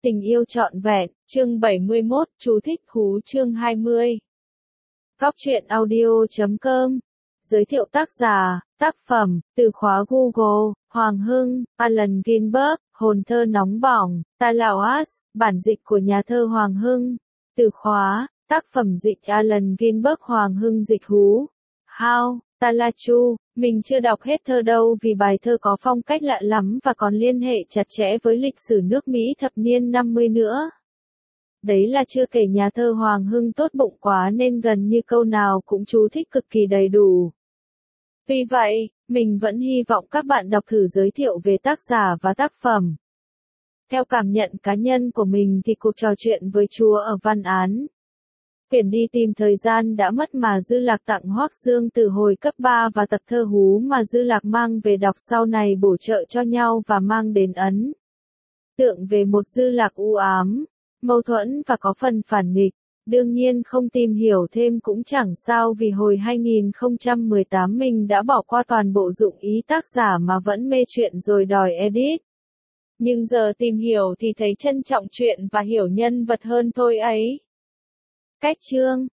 Tình yêu trọn vẹn, chương 71, chú thích hú chương 20. Góc truyện audio.com. Giới thiệu tác giả, tác phẩm, từ khóa Google, Hoàng Hưng, Allen Ginsberg, hồn thơ nóng bỏng, Talawas, bản dịch của nhà thơ Hoàng Hưng. Từ khóa, tác phẩm dịch Allen Ginsberg Hoàng Hưng dịch hú. How, Talachu, mình chưa đọc hết thơ đâu vì bài thơ có phong cách lạ lắm và còn liên hệ chặt chẽ với lịch sử nước Mỹ thập niên 50 nữa. Đấy là chưa kể nhà thơ Hoàng Hưng tốt bụng quá nên gần như câu nào cũng chú thích cực kỳ đầy đủ. Vì vậy, mình vẫn hy vọng các bạn đọc thử giới thiệu về tác giả và tác phẩm. Theo cảm nhận cá nhân của mình thì cuộc trò chuyện với Chúa ở văn án Quyển đi tìm thời gian đã mất mà Dư Lạc tặng Hoắc Dương từ hồi cấp 3 và tập thơ hú mà Dư Lạc mang về đọc sau này bổ trợ cho nhau và mang đến ấn tượng về một Dư Lạc u ám, mâu thuẫn và có phần phản nghịch. Đương nhiên không tìm hiểu thêm cũng chẳng sao vì hồi 2018 mình đã bỏ qua toàn bộ dụng ý tác giả mà vẫn mê chuyện rồi đòi edit. Nhưng giờ tìm hiểu thì thấy trân trọng chuyện và hiểu nhân vật hơn thôi ấy. Cách chương,